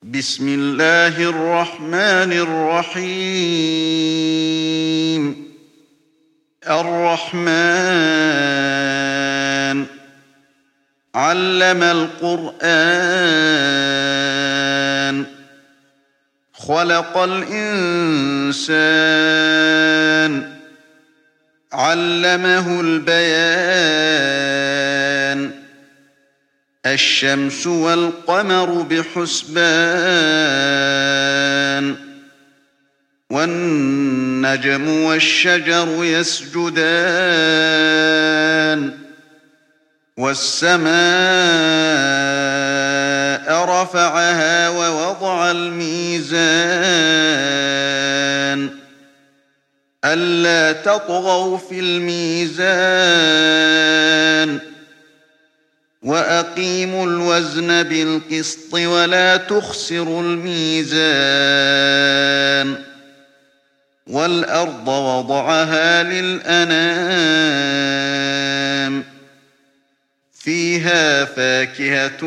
بسم الله الرحمن الرحيم. الرحمن علم القرآن خلق الإنسان علمه البيان الشمس والقمر بحسبان والنجم والشجر يسجدان والسماء رفعها ووضع الميزان ألا تطغوا في الميزان وأقيموا الوزن بالقسط ولا تخسروا الميزان والأرض وضعها للأنام فيها فاكهة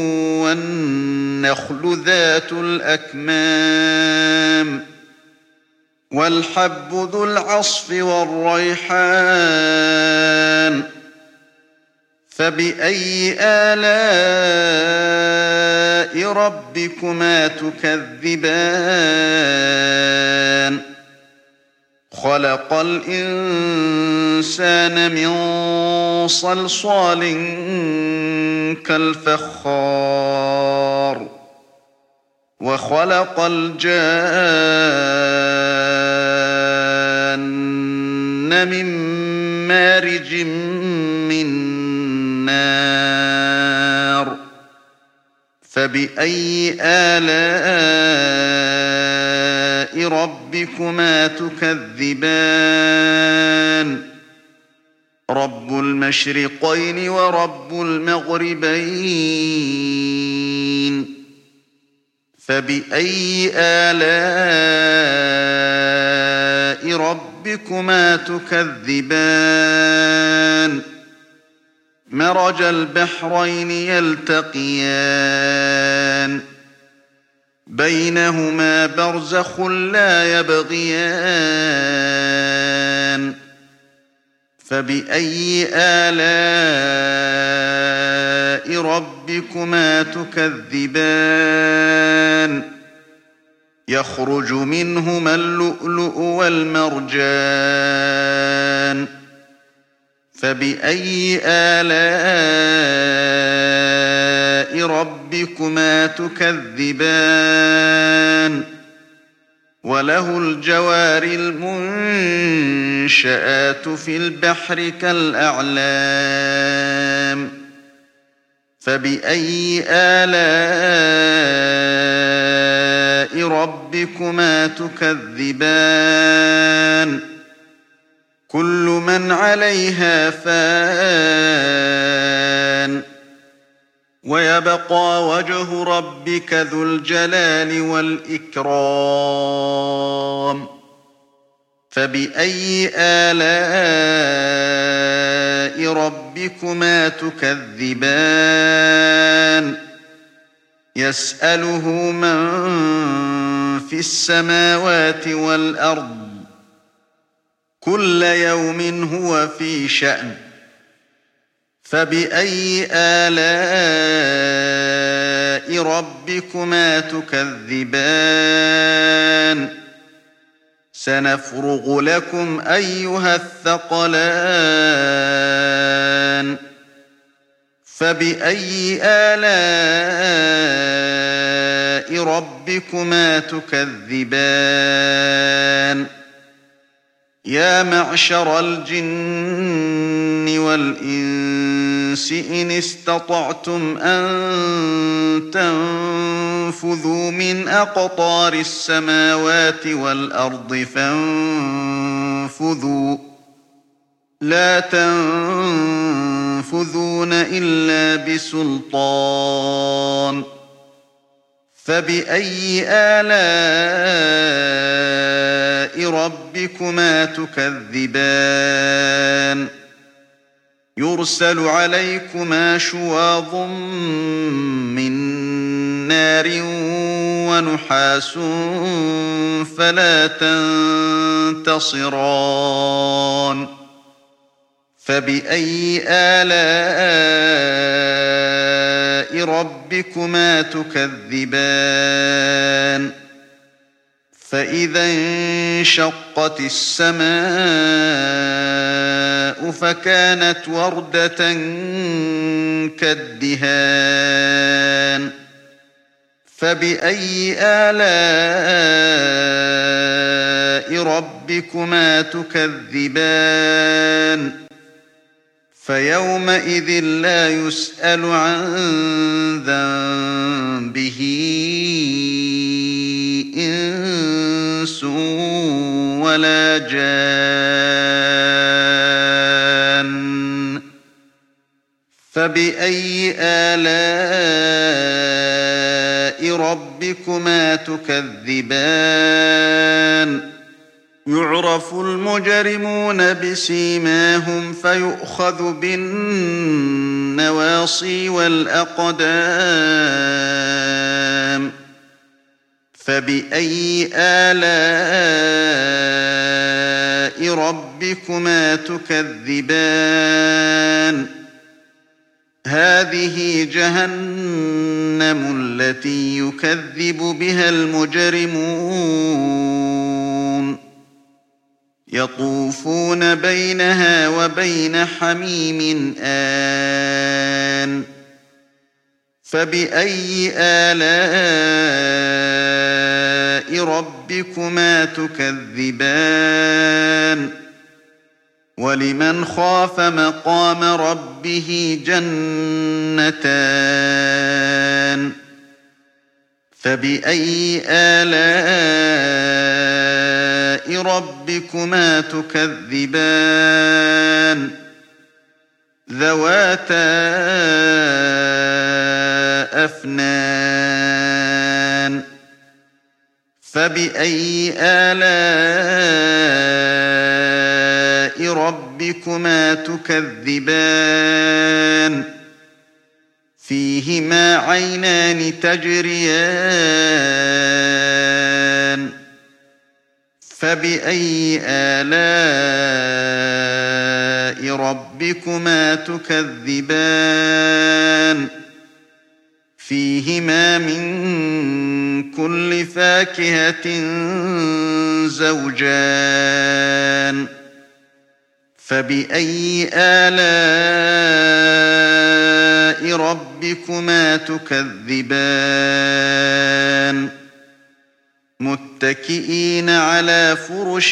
والنخل ذات الأكمام والحب ذو العصف والريحان فبأي آلاء ربكما تكذبان خلق الإنسان من صلصال كالفخار وخلق الجان من مارج من نار فبأي آلاء ربكما تكذبان رب المشرقين ورب المغربين فبأي آلاء ربكما تكذبان مرج البحرين يلتقيان بينهما برزخ لا يبغيان فبأي آلاء ربكما تكذبان يخرج منهما اللؤلؤ والمرجان فبأي آلاء ربكما تكذبان وله الجوار المنشآت في البحر كالأعلام فبأي آلاء ربكما تكذبان كل من عليها فان ويبقى وجه ربك ذو الجلال والإكرام فبأي آلاء ربكما تكذبان يسأله من في السماوات والأرض كل يوم هو في شأن فبأي آلاء ربكما تكذبان سنفرغ لكم أيها الثقلان فبأي آلاء ربكما تكذبان يا معشر الجن والإنس إن استطعتم أن تنفذوا من أقطار السماوات والأرض فانفذوا لا تنفذون إلا بسلطان فبأي آلاء ربكما تكذبان يرسل عليكما شواظ من نار ونحاس فلا تنتصران فبأي آلاء ربكما تكذبان فإذا انشقت السماء فكانت وردة كالدهان فبأي آلاء ربكما تكذبان فيومئذ لا يسأل عن ذنبه إنس ولا جان فبأي آلاء ربكما تكذبان يعرف المجرمون بسيماهم فيؤخذ بالنواصي والأقدام فبأي آلاء ربكما تكذبان هذه جهنم التي يكذب بها المجرمون يطوفون بينها وبين حميم آن فبأي آلاء ربكما تكذبان ولمن خاف مقام ربه جنتان فبأي آلاء ربكما تكذبان ذواتا أفنان فبأي آلاء ربكما تكذبان فيهما عينان تجريان فبأي آلاء ربكما تكذبان فيهما من كل فاكهة زوجان فبأي آلاء ربكما تكذبان متكئين على فرش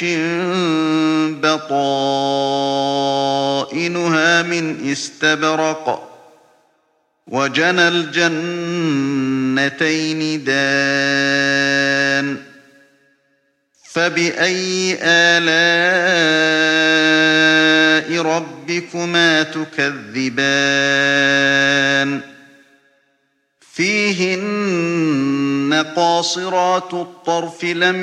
بطائنها من استبرق وجنى الجنتين دان فبأي آلاء ربكما تكذبان فيهن قاصرات الطرف لم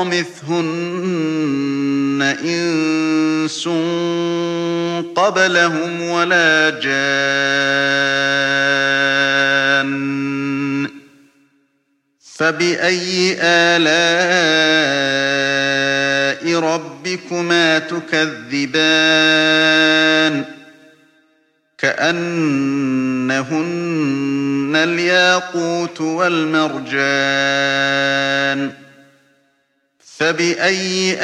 يطمثهن إنس قبلهم ولا جان فبأي آلاء ربكما تكذبان كأنهن الياقوت والمرجان فبأي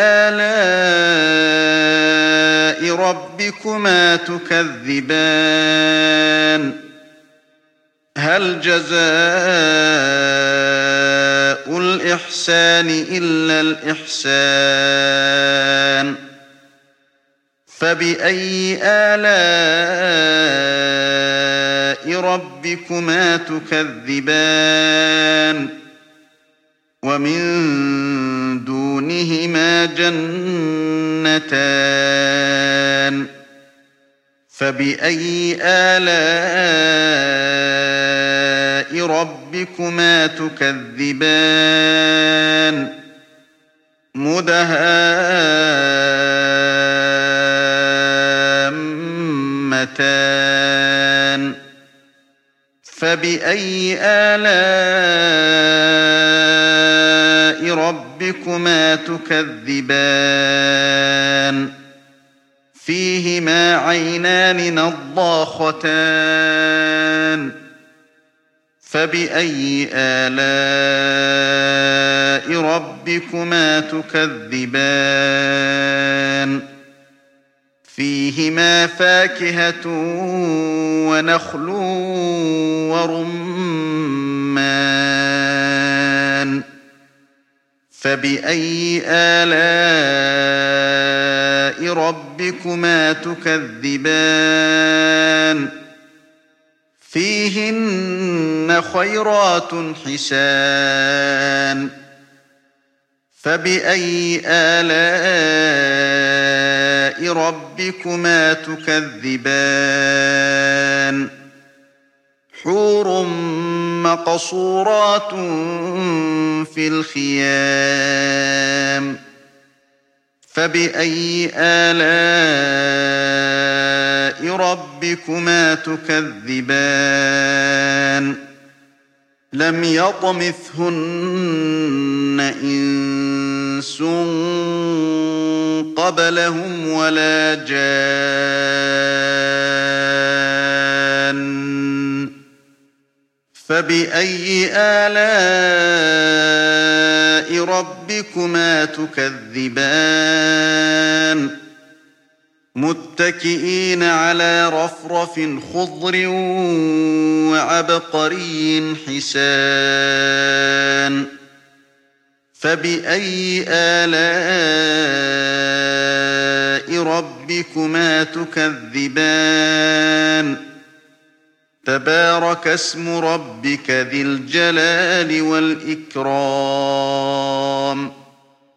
آلاء ربكما تكذبان هل جزاء الإحسان إلا الإحسان فبأي آلاء ربكما تكذبان ومن دونهما جنتان فبأي آلاء ربكما تكذبان مدهامتان فبأي آلاء ربكما تكذبان فيهما عينان نضاختان فبأي آلاء ربكما تكذبان فيهما فاكهة ونخل ورمان فبأي آلاء ربكما تكذبان فيهن خيرات حسان فبأي آلاء ربكما تكذبان حور مقصورات في الخيام فبأي آلاء ربكما تكذبان لم يطمثهن إنس قبلهم ولا جان فبأي آلاء ربكما تكذبان متكئين على رفرف خضر وعبقري حسان فبأي آلاء ربكما تكذبان تبارك اسم ربك ذي الجلال والإكرام